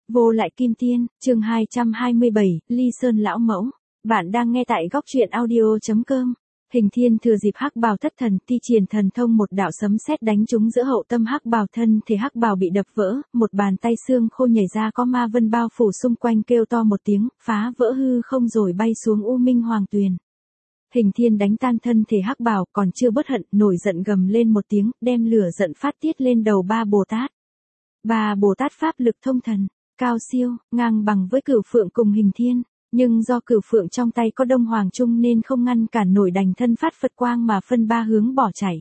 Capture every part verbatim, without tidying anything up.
Vô lại kim tiên, chương hai trăm hai mươi bảy, Ly Sơn lão mẫu. Bạn đang nghe tại góc truyện audio chấm com. Hình Thiên thừa dịp hắc bào thất thần thi triển thần thông một đạo sấm sét đánh trúng giữa hậu tâm hắc bào, thân thể hắc bào bị đập vỡ, một bàn tay xương khô nhảy ra có ma vân bao phủ xung quanh, kêu to một tiếng, phá vỡ hư không rồi bay xuống U Minh Hoàng Tuyền. Hình Thiên đánh tan thân thể hắc bào, còn chưa bất hận, nổi giận gầm lên một tiếng, đem lửa giận phát tiết lên đầu Ba Bồ Tát. Ba Bồ Tát pháp lực thông thần, cao siêu, ngang bằng với Cửu Phượng cùng Hình Thiên, nhưng do Cửu Phượng trong tay có Đông Hoàng Trung nên không ngăn cản nổi, đành thân phát Phật quang mà phân ba hướng bỏ chạy.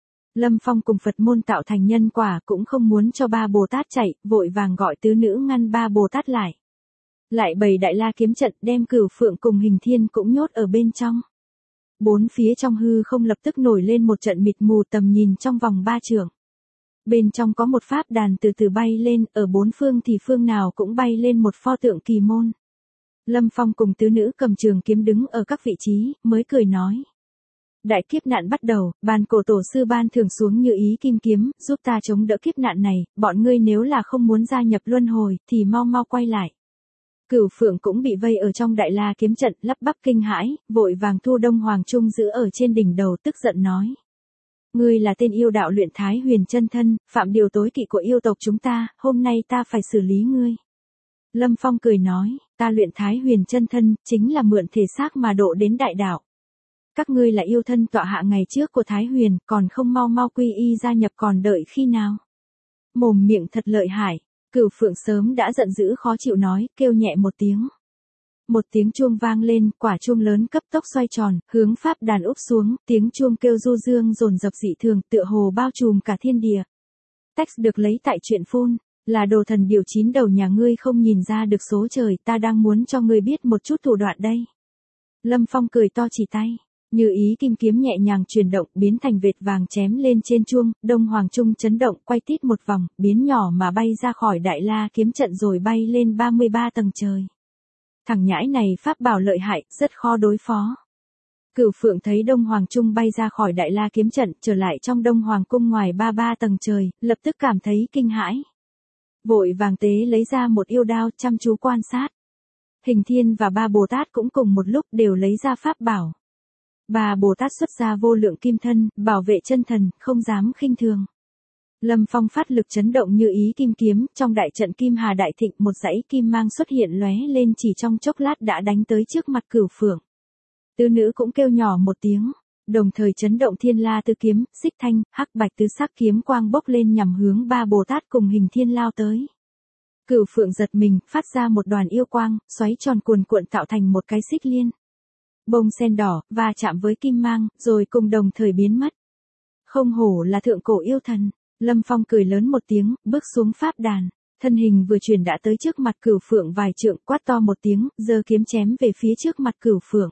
Lâm Phong cùng Phật môn tạo thành nhân quả cũng không muốn cho Ba Bồ Tát chạy, vội vàng gọi tứ nữ ngăn Ba Bồ Tát lại. Lại bày Đại La kiếm trận đem Cửu Phượng cùng Hình Thiên cũng nhốt ở bên trong. Bốn phía trong hư không lập tức nổi lên một trận mịt mù, tầm nhìn trong vòng ba trượng. Bên trong có một pháp đàn từ từ bay lên, ở bốn phương thì phương nào cũng bay lên một pho tượng kỳ môn. Lâm Phong cùng tứ nữ cầm trường kiếm đứng ở các vị trí, mới cười nói. Đại kiếp nạn bắt đầu, bàn cổ tổ sư ban thưởng xuống như ý kim kiếm, giúp ta chống đỡ kiếp nạn này, bọn ngươi nếu là không muốn gia nhập luân hồi, thì mau mau quay lại. Cửu Phượng cũng bị vây ở trong Đại La kiếm trận, lắp bắp kinh hãi, vội vàng thu Đông Hoàng Trung giữ ở trên đỉnh đầu, tức giận nói. Ngươi là tên yêu đạo luyện Thái Huyền chân thân, phạm điều tối kỵ của yêu tộc chúng ta, hôm nay ta phải xử lý ngươi. Lâm Phong cười nói, ta luyện Thái Huyền chân thân, chính là mượn thể xác mà độ đến đại đạo. Các ngươi là yêu thân tọa hạ ngày trước của Thái Huyền, còn không mau mau quy y gia nhập, còn đợi khi nào? Mồm miệng thật lợi hại. Cửu Phượng sớm đã giận dữ khó chịu nói, kêu nhẹ một tiếng. Một tiếng chuông vang lên, quả chuông lớn cấp tốc xoay tròn, hướng pháp đàn úp xuống, tiếng chuông kêu du dương dồn dập dị thường, tựa hồ bao trùm cả thiên địa. Text được lấy tại truyện phun, là đồ thần điều chín đầu nhà ngươi không nhìn ra được số trời, ta đang muốn cho ngươi biết một chút thủ đoạn đây. Lâm Phong cười to chỉ tay. Như ý kim kiếm nhẹ nhàng chuyển động, biến thành vệt vàng chém lên trên chuông, Đông Hoàng Trung chấn động, quay tít một vòng, biến nhỏ mà bay ra khỏi Đại La kiếm trận rồi bay lên ba mươi ba tầng trời. Thằng nhãi này pháp bảo lợi hại, rất khó đối phó. Cửu Phượng thấy Đông Hoàng Trung bay ra khỏi Đại La kiếm trận, trở lại trong Đông Hoàng cung ngoài ba mươi ba tầng trời, lập tức cảm thấy kinh hãi. Vội vàng tế lấy ra một yêu đao, chăm chú quan sát. Hình Thiên và Ba Bồ Tát cũng cùng một lúc đều lấy ra pháp bảo. Ba Bồ Tát xuất ra vô lượng kim thân, bảo vệ chân thần, không dám khinh thường. Lâm Phong phát lực chấn động như ý kim kiếm, trong đại trận Kim Hà đại thịnh, một dãy kim mang xuất hiện lóe lên, chỉ trong chốc lát đã đánh tới trước mặt Cửu Phượng. Tứ nữ cũng kêu nhỏ một tiếng, đồng thời chấn động Thiên La tứ kiếm, xích thanh, hắc bạch tứ sắc kiếm quang bốc lên nhằm hướng Ba Bồ Tát cùng Hình Thiên lao tới. Cửu Phượng giật mình, phát ra một đoàn yêu quang, xoáy tròn cuồn cuộn tạo thành một cái xích liên. Bông sen đỏ, va chạm với kim mang, rồi cùng đồng thời biến mất. Không hổ là thượng cổ yêu thần. Lâm Phong cười lớn một tiếng, bước xuống pháp đàn. Thân hình vừa chuyển đã tới trước mặt Cửu Phượng vài trượng, quát to một tiếng, giơ kiếm chém về phía trước mặt Cửu Phượng.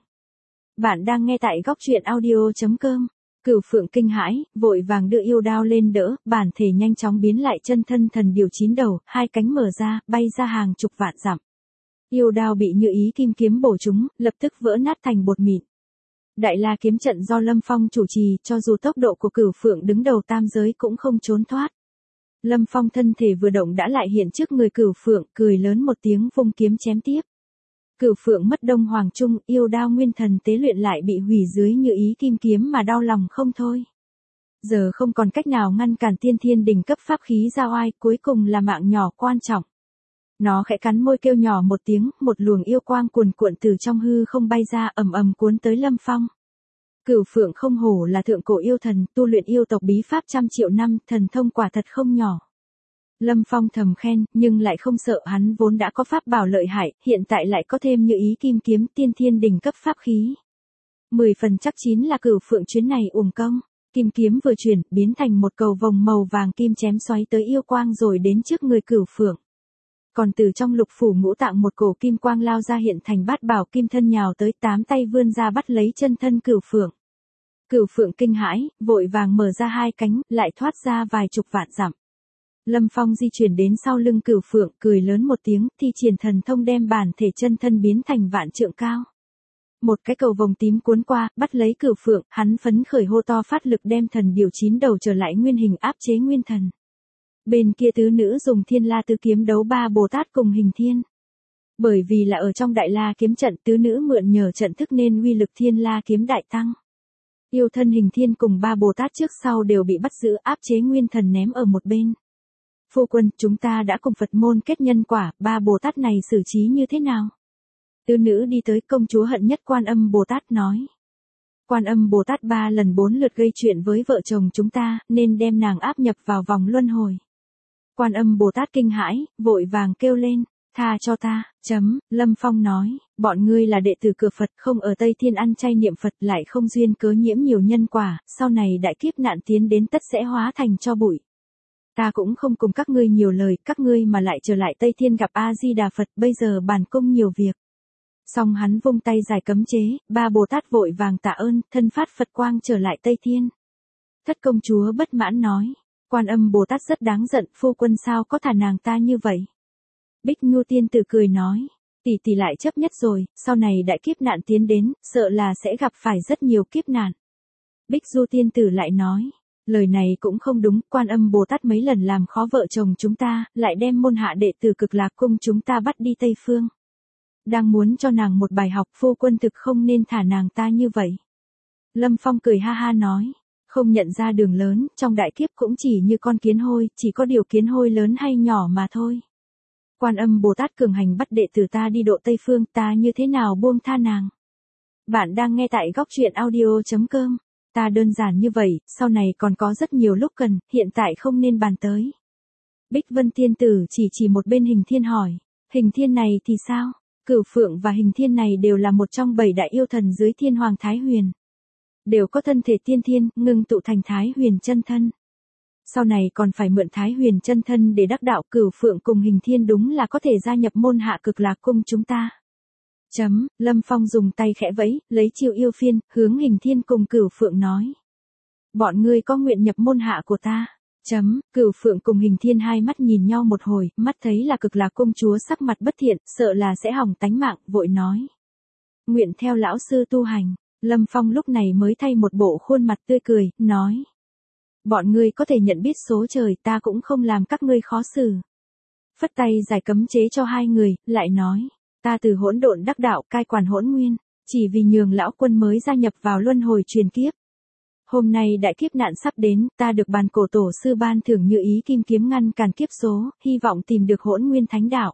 Bạn đang nghe tại góc truyện audio chấm com. Cửu Phượng kinh hãi, vội vàng đưa yêu đao lên đỡ, bản thể nhanh chóng biến lại chân thân thần điều chín đầu, hai cánh mở ra, bay ra hàng chục vạn dặm. Yêu đao bị như ý kim kiếm bổ trúng, lập tức vỡ nát thành bột mịn. Đại La kiếm trận do Lâm Phong chủ trì, cho dù tốc độ của Cửu Phượng đứng đầu tam giới cũng không trốn thoát. Lâm Phong thân thể vừa động đã lại hiện trước người Cửu Phượng, cười lớn một tiếng vung kiếm chém tiếp. Cửu Phượng mất Đông Hoàng Trung, yêu đao nguyên thần tế luyện lại bị hủy dưới như ý kim kiếm mà đau lòng không thôi. Giờ không còn cách nào ngăn cản tiên thiên đỉnh cấp pháp khí ra oai, cuối cùng là mạng nhỏ quan trọng. Nó khẽ cắn môi kêu nhỏ một tiếng, một luồng yêu quang cuồn cuộn từ trong hư không bay ra, ầm ầm cuốn tới Lâm Phong. Cửu Phượng không hổ là thượng cổ yêu thần, tu luyện yêu tộc bí pháp trăm triệu năm, thần thông quả thật không nhỏ. Lâm Phong thầm khen, nhưng lại không sợ, hắn vốn đã có pháp bảo lợi hại, hiện tại lại có thêm như ý kim kiếm, tiên thiên đỉnh cấp pháp khí. Mười phần chắc chín là Cửu Phượng chuyến này uổng công. Kim kiếm vừa chuyển, biến thành một cầu vồng màu vàng kim chém xoáy tới yêu quang rồi đến trước người Cửu Phượng. Còn từ trong lục phủ ngũ tạng một cổ kim quang lao ra hiện thành bát bảo kim thân nhào tới, tám tay vươn ra bắt lấy chân thân Cửu Phượng. Cửu Phượng kinh hãi, vội vàng mở ra hai cánh, lại thoát ra vài chục vạn dặm. Lâm Phong di chuyển đến sau lưng Cửu Phượng, cười lớn một tiếng, thi triển thần thông đem bản thể chân thân biến thành vạn trượng cao. Một cái cầu vồng tím cuốn qua, bắt lấy Cửu Phượng, hắn phấn khởi hô to phát lực đem thần điều chín đầu trở lại nguyên hình, áp chế nguyên thần. Bên kia tứ nữ dùng Thiên La Tứ Kiếm đấu ba Bồ Tát cùng Hình Thiên. Bởi vì là ở trong Đại La kiếm trận, tứ nữ mượn nhờ trận thức nên uy lực Thiên La kiếm đại tăng. Yêu thân Hình Thiên cùng ba Bồ Tát trước sau đều bị bắt giữ, áp chế nguyên thần ném ở một bên. Phu quân, chúng ta đã cùng Phật môn kết nhân quả, ba Bồ Tát này xử trí như thế nào? Tứ nữ đi tới, công chúa hận nhất Quan Âm Bồ Tát nói. Quan Âm Bồ Tát ba lần bốn lượt gây chuyện với vợ chồng chúng ta, nên đem nàng áp nhập vào vòng luân hồi. Quan Âm Bồ Tát kinh hãi, vội vàng kêu lên, tha cho ta, chấm, Lâm Phong nói, bọn ngươi là đệ tử cửa Phật không ở Tây Thiên ăn chay niệm Phật lại không duyên cớ nhiễm nhiều nhân quả, sau này đại kiếp nạn tiến đến tất sẽ hóa thành cho bụi. Ta cũng không cùng các ngươi nhiều lời, các ngươi mà lại trở lại Tây Thiên gặp A-di-đà Phật, bây giờ bản cung nhiều việc. Xong hắn vung tay giải cấm chế, ba Bồ Tát vội vàng tạ ơn, thân phát Phật quang trở lại Tây Thiên. Thất công chúa bất mãn nói, Quan Âm Bồ Tát rất đáng giận, phu quân sao có thả nàng ta như vậy. Bích Nhu tiên tử cười nói, tỷ tỷ lại chấp nhất rồi, sau này đại kiếp nạn tiến đến, sợ là sẽ gặp phải rất nhiều kiếp nạn. Bích Du tiên tử lại nói, lời này cũng không đúng, Quan Âm Bồ Tát mấy lần làm khó vợ chồng chúng ta, lại đem môn hạ đệ tử Cực Lạc cung chúng ta bắt đi Tây Phương. Đang muốn cho nàng một bài học, phu quân thực không nên thả nàng ta như vậy. Lâm Phong cười ha ha nói, không nhận ra đường lớn, trong đại kiếp cũng chỉ như con kiến hôi, chỉ có điều kiến hôi lớn hay nhỏ mà thôi. Quan Âm Bồ Tát cường hành bắt đệ tử ta đi độ Tây Phương, ta như thế nào buông tha nàng. Bạn đang nghe tại góc truyện audio chấm com. Ta đơn giản như vậy, sau này còn có rất nhiều lúc cần, hiện tại không nên bàn tới. Bích Vân tiên tử chỉ chỉ một bên Hình Thiên hỏi, Hình Thiên này thì sao? Cửu Phượng và Hình Thiên này đều là một trong bảy đại yêu thần dưới Thiên Hoàng Thái Huyền. Đều có thân thể tiên thiên, ngưng tụ thành Thái Huyền chân thân. Sau này còn phải mượn Thái Huyền chân thân để đắc đạo. Cửu Phượng cùng Hình Thiên đúng là có thể gia nhập môn hạ Cực Lạc cung chúng ta. Chấm, Lâm Phong dùng tay khẽ vẫy, lấy chiêu yêu phiên, hướng Hình Thiên cùng Cửu Phượng nói. Bọn ngươi có nguyện nhập môn hạ của ta. Chấm, Cửu Phượng cùng Hình Thiên hai mắt nhìn nhau một hồi, mắt thấy là Cực Lạc công chúa sắc mặt bất thiện, sợ là sẽ hỏng tánh mạng, vội nói. Nguyện theo lão sư tu hành. Lâm Phong lúc này mới thay một bộ khuôn mặt tươi cười, nói. Bọn ngươi có thể nhận biết số trời, ta cũng không làm các ngươi khó xử. Phất tay giải cấm chế cho hai người, lại nói. Ta từ hỗn độn đắc đạo, cai quản hỗn nguyên, chỉ vì nhường lão quân mới gia nhập vào luân hồi truyền kiếp. Hôm nay đại kiếp nạn sắp đến, ta được bàn cổ tổ sư ban thưởng như ý kim kiếm ngăn cản kiếp số, hy vọng tìm được hỗn nguyên thánh đạo.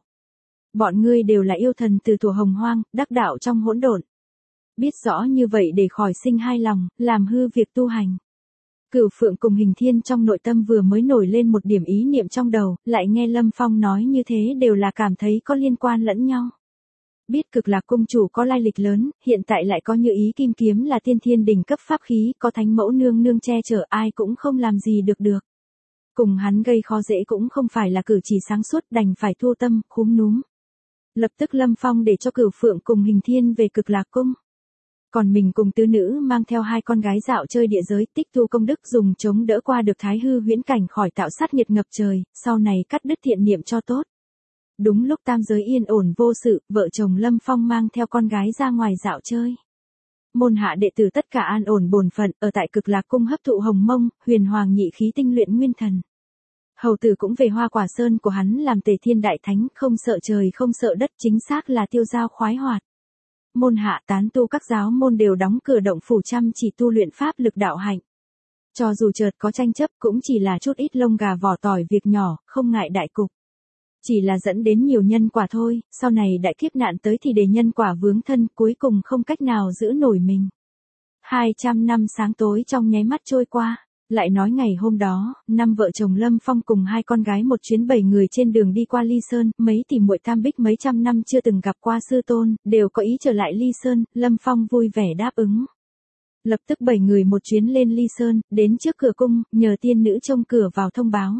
Bọn ngươi đều là yêu thần từ thuở hồng hoang, đắc đạo trong hỗn độn. Biết rõ như vậy để khỏi sinh hai lòng, làm hư việc tu hành. Cửu Phượng cùng Hình Thiên trong nội tâm vừa mới nổi lên một điểm ý niệm trong đầu, lại nghe Lâm Phong nói như thế đều là cảm thấy có liên quan lẫn nhau. Biết Cực Lạc cung chủ có lai lịch lớn, hiện tại lại có như ý kim kiếm là tiên thiên đỉnh cấp pháp khí, có thánh mẫu nương nương che chở, ai cũng không làm gì được được. Cùng hắn gây khó dễ cũng không phải là cử chỉ sáng suốt, đành phải thu tâm, khúm núm. Lập tức Lâm Phong để cho Cửu Phượng cùng Hình Thiên về Cực Lạc cung. Còn mình cùng tứ nữ mang theo hai con gái dạo chơi địa giới, tích tu công đức dùng chống đỡ qua được thái hư huyễn cảnh khỏi tạo sát nhiệt ngập trời, sau này cắt đứt thiện niệm cho tốt. Đúng lúc tam giới yên ổn vô sự, vợ chồng Lâm Phong mang theo con gái ra ngoài dạo chơi. Môn hạ đệ tử tất cả an ổn bổn phận, ở tại Cực Lạc cung hấp thụ hồng mông, huyền hoàng nhị khí tinh luyện nguyên thần. Hầu tử cũng về Hoa Quả Sơn của hắn làm Tề Thiên Đại Thánh, không sợ trời không sợ đất, chính xác là tiêu dao khoái hoạt. Môn hạ tán tu các giáo môn đều đóng cửa động phủ chăm chỉ tu luyện pháp lực đạo hạnh. Cho dù chợt có tranh chấp cũng chỉ là chút ít lông gà vỏ tỏi việc nhỏ, không ngại đại cục. Chỉ là dẫn đến nhiều nhân quả thôi, sau này đại kiếp nạn tới thì để nhân quả vướng thân, cuối cùng không cách nào giữ nổi mình. hai trăm năm sáng tối trong nháy mắt trôi qua, lại nói ngày hôm đó, năm vợ chồng Lâm Phong cùng hai con gái một chuyến bảy người trên đường đi qua Ly Sơn, mấy tỷ muội Tam Bích mấy trăm năm chưa từng gặp qua sư tôn, đều có ý trở lại Ly Sơn, Lâm Phong vui vẻ đáp ứng. Lập tức bảy người một chuyến lên Ly Sơn, đến trước cửa cung, nhờ tiên nữ trông cửa vào thông báo.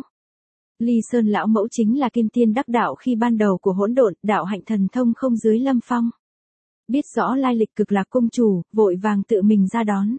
Ly Sơn lão mẫu chính là kim tiên đắc đạo khi ban đầu của hỗn độn, đạo hạnh thần thông không dưới Lâm Phong. Biết rõ lai lịch Cực Lạc cung chủ, vội vàng tự mình ra đón.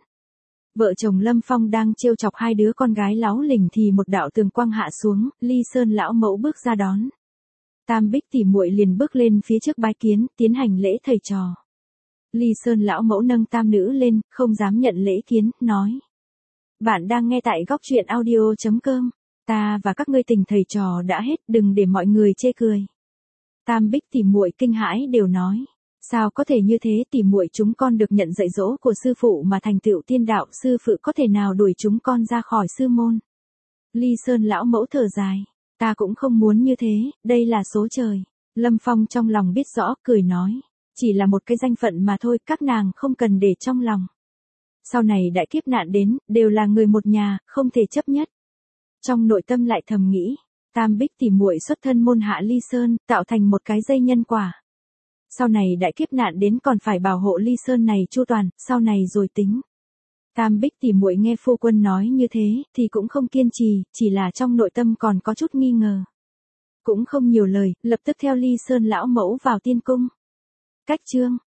Vợ chồng Lâm Phong đang trêu chọc hai đứa con gái láu lỉnh thì một đạo tường quang hạ xuống, Ly Sơn lão mẫu bước ra đón. Tam Bích tỷ muội liền bước lên phía trước bái kiến, tiến hành lễ thầy trò. Ly Sơn lão mẫu nâng tam nữ lên, không dám nhận lễ kiến, nói. Bạn đang nghe tại góc truyện audio chấm com. Ta và các ngươi tình thầy trò đã hết, đừng để mọi người chê cười. Tam Bích tỉ muội kinh hãi đều nói. Sao có thể như thế, tỉ muội chúng con được nhận dạy dỗ của sư phụ mà thành tựu tiên đạo, sư phụ có thể nào đuổi chúng con ra khỏi sư môn? Ly Sơn lão mẫu thở dài. Ta cũng không muốn như thế, đây là số trời. Lâm Phong trong lòng biết rõ, cười nói. Chỉ là một cái danh phận mà thôi, các nàng không cần để trong lòng. Sau này đại kiếp nạn đến, đều là người một nhà, không thể chấp nhất. Trong nội tâm lại thầm nghĩ, Tam Bích tỉ muội xuất thân môn hạ Ly Sơn, tạo thành một cái dây nhân quả. Sau này đại kiếp nạn đến còn phải bảo hộ Ly Sơn này chu toàn, sau này rồi tính. Tam Bích tỉ muội nghe phu quân nói như thế, thì cũng không kiên trì, chỉ là trong nội tâm còn có chút nghi ngờ. Cũng không nhiều lời, lập tức theo Ly Sơn lão mẫu vào tiên cung. Cách chương